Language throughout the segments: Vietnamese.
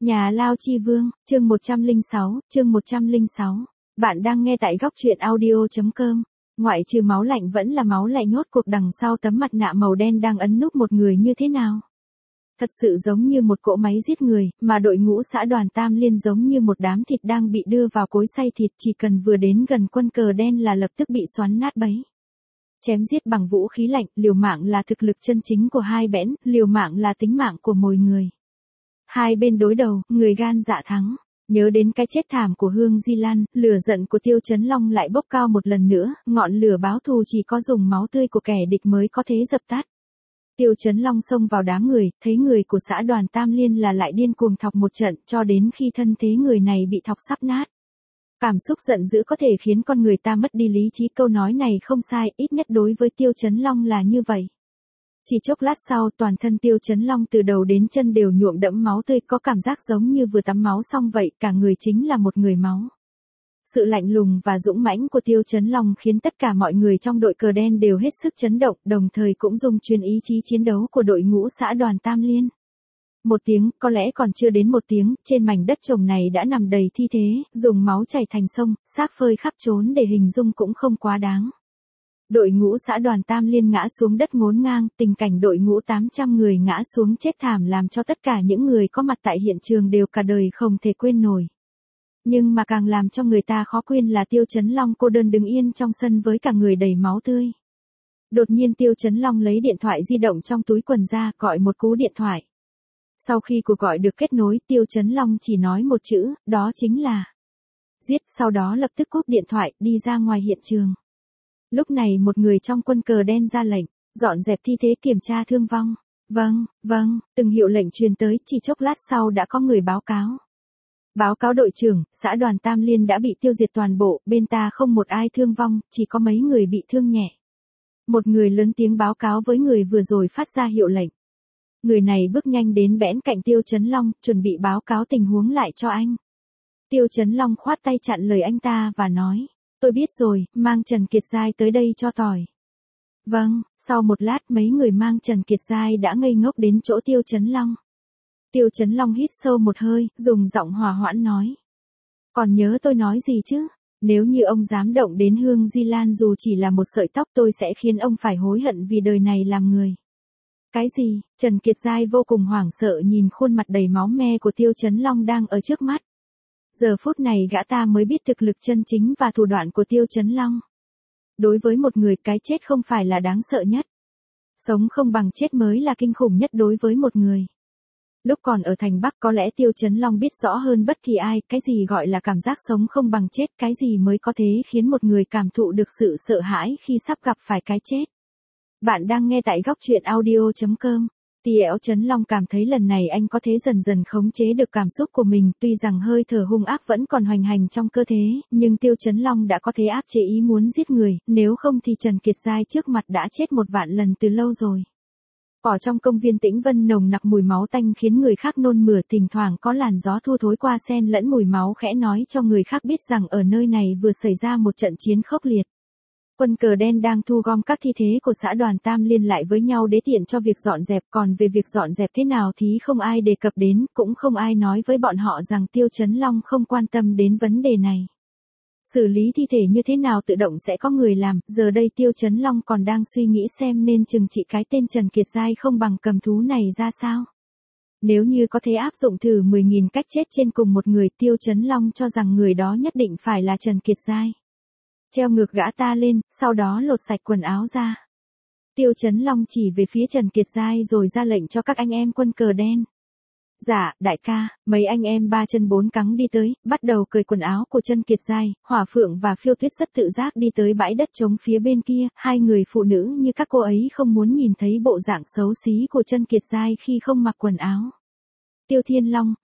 Nhà Lao Chi Vương, chương 106. Bạn đang nghe tại góc truyện audio.com. Ngoại trừ máu lạnh vẫn là máu lạnh nhốt cuộc đằng sau tấm mặt nạ màu đen đang ấn núp một người như thế nào. Thật sự giống như một cỗ máy giết người, mà đội ngũ xã đoàn Tam Liên giống như một đám thịt đang bị đưa vào cối xay thịt, chỉ cần vừa đến gần quân cờ đen là lập tức bị xoắn nát bấy. Chém giết bằng vũ khí lạnh, liều mạng là thực lực chân chính của hai bẽn, liều mạng là tính mạng của mỗi người. Hai bên đối đầu, người gan dạ thắng. Nhớ đến cái chết thảm của Hương Di Lan, lửa giận của Tiêu Chấn Long lại bốc cao một lần nữa, ngọn lửa báo thù chỉ có dùng máu tươi của kẻ địch mới có thể dập tắt. Tiêu Chấn Long xông vào đám người, thấy người của xã đoàn Tam Liên là lại điên cuồng thọc một trận, cho đến khi thân thế người này bị thọc sắp nát. Cảm xúc giận dữ có thể khiến con người ta mất đi lý trí, câu nói này không sai, ít nhất đối với Tiêu Chấn Long là như vậy. Chỉ chốc lát sau, toàn thân Tiêu Chấn Long từ đầu đến chân đều nhuộm đẫm máu tươi, có cảm giác giống như vừa tắm máu xong vậy, cả người chính là một người máu. Sự lạnh lùng và dũng mãnh của Tiêu Chấn Long khiến tất cả mọi người trong đội cờ đen đều hết sức chấn động, đồng thời cũng dung chuyển ý chí chiến đấu của đội ngũ xã đoàn Tam Liên. Một tiếng, có lẽ còn chưa đến một tiếng, trên mảnh đất trồng này đã nằm đầy thi thế, dùng máu chảy thành sông, xác phơi khắp trốn để hình dung cũng không quá đáng. Đội ngũ xã đoàn Tam Liên ngã xuống đất ngổn ngang, tình cảnh đội ngũ 800 người ngã xuống chết thảm làm cho tất cả những người có mặt tại hiện trường đều cả đời không thể quên nổi. Nhưng mà càng làm cho người ta khó quên là Tiêu Chấn Long cô đơn đứng yên trong sân với cả người đầy máu tươi. Đột nhiên Tiêu Chấn Long lấy điện thoại di động trong túi quần ra, gọi một cú điện thoại. Sau khi cuộc gọi được kết nối, Tiêu Chấn Long chỉ nói một chữ, đó chính là giết, sau đó lập tức cúp điện thoại, đi ra ngoài hiện trường. Lúc này một người trong quân cờ đen ra lệnh, dọn dẹp thi thế, kiểm tra thương vong. Vâng, từng hiệu lệnh truyền tới, chỉ chốc lát sau đã có người báo cáo. Báo cáo đội trưởng, xã đoàn Tam Liên đã bị tiêu diệt toàn bộ, bên ta không một ai thương vong, chỉ có mấy người bị thương nhẹ. Một người lớn tiếng báo cáo với người vừa rồi phát ra hiệu lệnh. Người này bước nhanh đến bẽn cạnh Tiêu Chấn Long, chuẩn bị báo cáo tình huống lại cho anh. Tiêu Chấn Long khoát tay chặn lời anh ta và nói, tôi biết rồi, mang Trần Kiệt Giai tới đây cho tỏi. Vâng, sau một lát mấy người mang Trần Kiệt Giai đã ngây ngốc đến chỗ Tiêu Chấn Long. Tiêu Chấn Long hít sâu một hơi, dùng giọng hòa hoãn nói. Còn nhớ tôi nói gì chứ? Nếu như ông dám động đến Hương Di Lan dù chỉ là một sợi tóc tôi sẽ khiến ông phải hối hận vì đời này làm người. Cái gì? Trần Kiệt Giai vô cùng hoảng sợ nhìn khuôn mặt đầy máu me của Tiêu Chấn Long đang ở trước mắt. Giờ phút này gã ta mới biết thực lực chân chính và thủ đoạn của Tiêu Chấn Long. Đối với một người, cái chết không phải là đáng sợ nhất. Sống không bằng chết mới là kinh khủng nhất đối với một người. Lúc còn ở thành Bắc có lẽ Tiêu Chấn Long biết rõ hơn bất kỳ ai, cái gì gọi là cảm giác sống không bằng chết, cái gì mới có thể khiến một người cảm thụ được sự sợ hãi khi sắp gặp phải cái chết. Bạn đang nghe tại góc truyện audio.com. Tiêu Chấn Long cảm thấy lần này anh có thể dần dần khống chế được cảm xúc của mình, tuy rằng hơi thở hung ác vẫn còn hoành hành trong cơ thể, nhưng Tiêu Chấn Long đã có thể áp chế ý muốn giết người, nếu không thì Trần Kiệt Giai trước mặt đã chết 1.000.000 lần từ lâu rồi. Ở trong công viên Tĩnh Vân nồng nặc mùi máu tanh khiến người khác nôn mửa, thỉnh thoảng có làn gió thu thối qua xen lẫn mùi máu khẽ nói cho người khác biết rằng ở nơi này vừa xảy ra một trận chiến khốc liệt. Quân cờ đen đang thu gom các thi thế của xã đoàn Tam Liên lại với nhau để tiện cho việc dọn dẹp, còn về việc dọn dẹp thế nào thì không ai đề cập đến, cũng không ai nói với bọn họ rằng Tiêu Chấn Long không quan tâm đến vấn đề này. Xử lý thi thể như thế nào tự động sẽ có người làm, giờ đây Tiêu Chấn Long còn đang suy nghĩ xem nên trừng trị cái tên Trần Kiệt Giai không bằng cầm thú này ra sao. Nếu như có thể áp dụng thử 10.000 cách chết trên cùng một người, Tiêu Chấn Long cho rằng người đó nhất định phải là Trần Kiệt Giai. Treo ngược gã ta lên, sau đó lột sạch quần áo ra. Tiêu Chấn Long chỉ về phía Trần Kiệt Giai rồi ra lệnh cho các anh em quân cờ đen. Dạ, đại ca, mấy anh em 3 chân 4 cẳng đi tới, bắt đầu cởi quần áo của Trần Kiệt Giai, Hỏa Phượng và Phiêu Tuyết rất tự giác đi tới bãi đất trống phía bên kia, hai người phụ nữ như các cô ấy không muốn nhìn thấy bộ dạng xấu xí của Trần Kiệt Giai khi không mặc quần áo. Tiêu Thiên Long,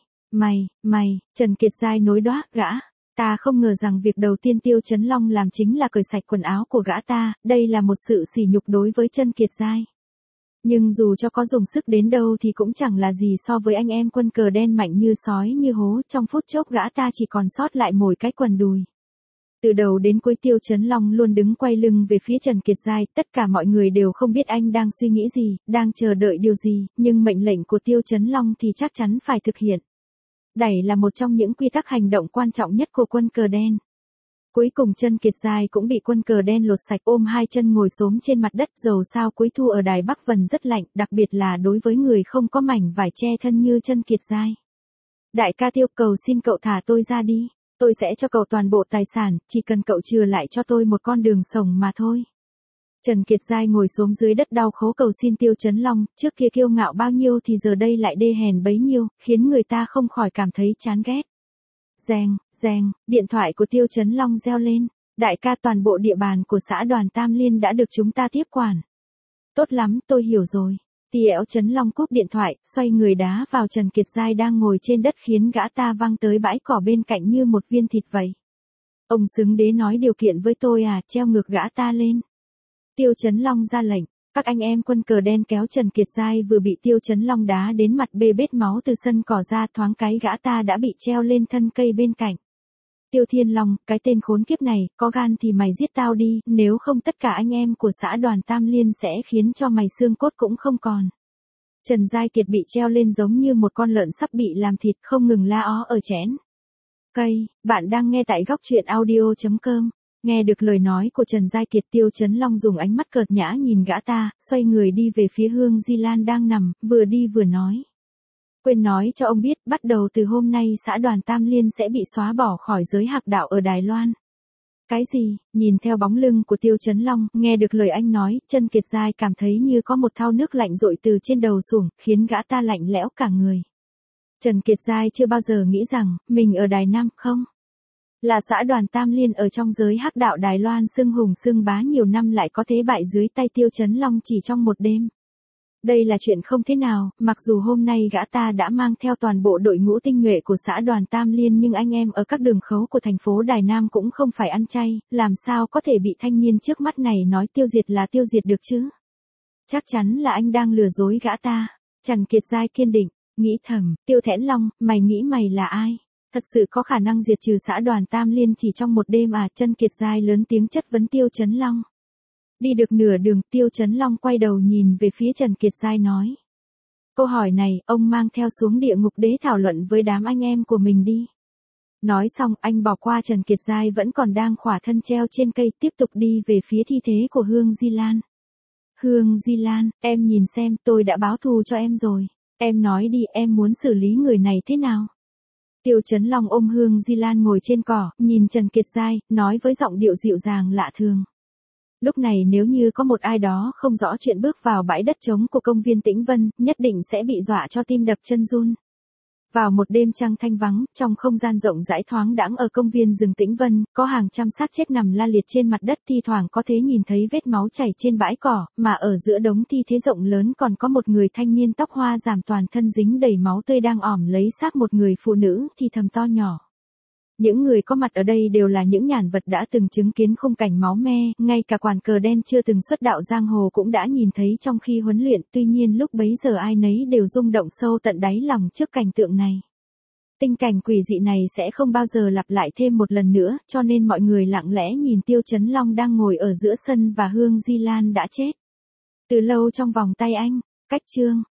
mày, Trần Kiệt Giai nối đoá, gã. Ta không ngờ rằng việc đầu tiên Tiêu Chấn Long làm chính là cởi sạch quần áo của gã ta, đây là một sự sỉ nhục đối với Trần Kiệt Giai. Nhưng dù cho có dùng sức đến đâu thì cũng chẳng là gì so với anh em quân cờ đen mạnh như sói như hố, trong phút chốc gã ta chỉ còn sót lại mỗi cái quần đùi. Từ đầu đến cuối Tiêu Chấn Long luôn đứng quay lưng về phía Trần Kiệt Giai, tất cả mọi người đều không biết anh đang suy nghĩ gì, đang chờ đợi điều gì, nhưng mệnh lệnh của Tiêu Chấn Long thì chắc chắn phải thực hiện. Đẩy là một trong những quy tắc hành động quan trọng nhất của quân cờ đen. Cuối cùng Chân Kiệt Giai cũng bị quân cờ đen lột sạch, ôm hai chân ngồi xổm trên mặt đất. Dầu sao cuối thu ở Đài Bắc Vân rất lạnh, đặc biệt là đối với người không có mảnh vải che thân như Chân Kiệt Giai. Đại ca Tiêu, cầu xin cậu thả tôi ra đi. Tôi sẽ cho cậu toàn bộ tài sản, chỉ cần cậu chừa lại cho tôi một con đường sống mà thôi. Trần Kiệt Giai ngồi xổm dưới đất đau khổ cầu xin Tiêu Chấn Long, trước kia kiêu ngạo bao nhiêu thì giờ đây lại đê hèn bấy nhiêu, khiến người ta không khỏi cảm thấy chán ghét. Reng, reng, điện thoại của Tiêu Chấn Long reo lên. Đại ca, toàn bộ địa bàn của xã Đoàn Tam Liên đã được chúng ta tiếp quản. Tốt lắm, tôi hiểu rồi. Tiêu Chấn Long cúp điện thoại, xoay người đá vào Trần Kiệt Giai đang ngồi trên đất, khiến gã ta văng tới bãi cỏ bên cạnh như một viên thịt vậy. Ông xứng đế nói điều kiện với tôi à, treo ngược gã ta lên. Tiêu Chấn Long ra lệnh. Các anh em quân cờ đen kéo Trần Kiệt Giai vừa bị Tiêu Chấn Long đá đến mặt bê bết máu từ sân cỏ ra, thoáng cái gã ta đã bị treo lên thân cây bên cạnh. Tiêu Thiên Long, cái tên khốn kiếp này, có gan thì mày giết tao đi, nếu không tất cả anh em của xã Đoàn Tam Liên sẽ khiến cho mày xương cốt cũng không còn. Trần Giai Kiệt bị treo lên giống như một con lợn sắp bị làm thịt, không ngừng la ó ở chén cây. Bạn đang nghe tại góc truyện audio.com. Nghe được lời nói của Trần Giai Kiệt, Tiêu Chấn Long dùng ánh mắt cợt nhã nhìn gã ta, xoay người đi về phía Hương Di Lan đang nằm, vừa đi vừa nói. Quên nói cho ông biết, bắt đầu từ hôm nay xã Đoàn Tam Liên sẽ bị xóa bỏ khỏi giới hạc đạo ở Đài Loan. Cái gì? Nhìn theo bóng lưng của Tiêu Chấn Long, nghe được lời anh nói, Trần Kiệt Giai cảm thấy như có một thau nước lạnh dội từ trên đầu xuống, khiến gã ta lạnh lẽo cả người. Trần Kiệt Giai chưa bao giờ nghĩ rằng, mình ở Đài Nam không? Là xã Đoàn Tam Liên ở trong giới hắc đạo Đài Loan xưng hùng xưng bá nhiều năm lại có thế bại dưới tay Tiêu Chấn Long chỉ trong một đêm. Đây là chuyện không thế nào, mặc dù hôm nay gã ta đã mang theo toàn bộ đội ngũ tinh nhuệ của xã Đoàn Tam Liên, nhưng anh em ở các đường khấu của thành phố Đài Nam cũng không phải ăn chay, làm sao có thể bị thanh niên trước mắt này nói tiêu diệt là tiêu diệt được chứ? Chắc chắn là anh đang lừa dối gã ta. Trần Kiệt Giai kiên định, nghĩ thầm, Tiêu Thẽn Long, mày nghĩ mày là ai? Thật sự có khả năng diệt trừ xã Đoàn Tam Liên chỉ trong một đêm à? Trần Kiệt Giai lớn tiếng chất vấn Tiêu Chấn Long. Đi được nửa đường, Tiêu Chấn Long quay đầu nhìn về phía Trần Kiệt Giai nói. Câu hỏi này, ông mang theo xuống địa ngục đế thảo luận với đám anh em của mình đi. Nói xong, anh bỏ qua Trần Kiệt Giai vẫn còn đang khỏa thân treo trên cây, tiếp tục đi về phía thi thể của Hương Di Lan. Hương Di Lan, em nhìn xem, tôi đã báo thù cho em rồi. Em nói đi, em muốn xử lý người này thế nào? Tiêu Chấn Long ôm Hương Di Lan ngồi trên cỏ, nhìn Trần Kiệt Giai, nói với giọng điệu dịu dàng lạ thường. Lúc này nếu như có một ai đó không rõ chuyện bước vào bãi đất trống của công viên Tĩnh Vân, nhất định sẽ bị dọa cho tim đập chân run. Vào một đêm trăng thanh vắng, trong không gian rộng rãi thoáng đãng ở công viên rừng Tĩnh Vân, có hàng trăm xác chết nằm la liệt trên mặt đất, thi thoảng có thể nhìn thấy vết máu chảy trên bãi cỏ, mà ở giữa đống thi thể rộng lớn còn có một người thanh niên tóc hoa ràm toàn thân dính đầy máu tươi đang ỏm lấy xác một người phụ nữ, thì thầm to nhỏ. Những người có mặt ở đây đều là những nhàn vật đã từng chứng kiến khung cảnh máu me, ngay cả quản cờ đen chưa từng xuất đạo giang hồ cũng đã nhìn thấy trong khi huấn luyện, tuy nhiên lúc bấy giờ ai nấy đều rung động sâu tận đáy lòng trước cảnh tượng này. Tình cảnh quỷ dị này sẽ không bao giờ lặp lại thêm một lần nữa, cho nên mọi người lặng lẽ nhìn Tiêu Chấn Long đang ngồi ở giữa sân và Hương Di Lan đã chết từ lâu trong vòng tay anh. Cách chương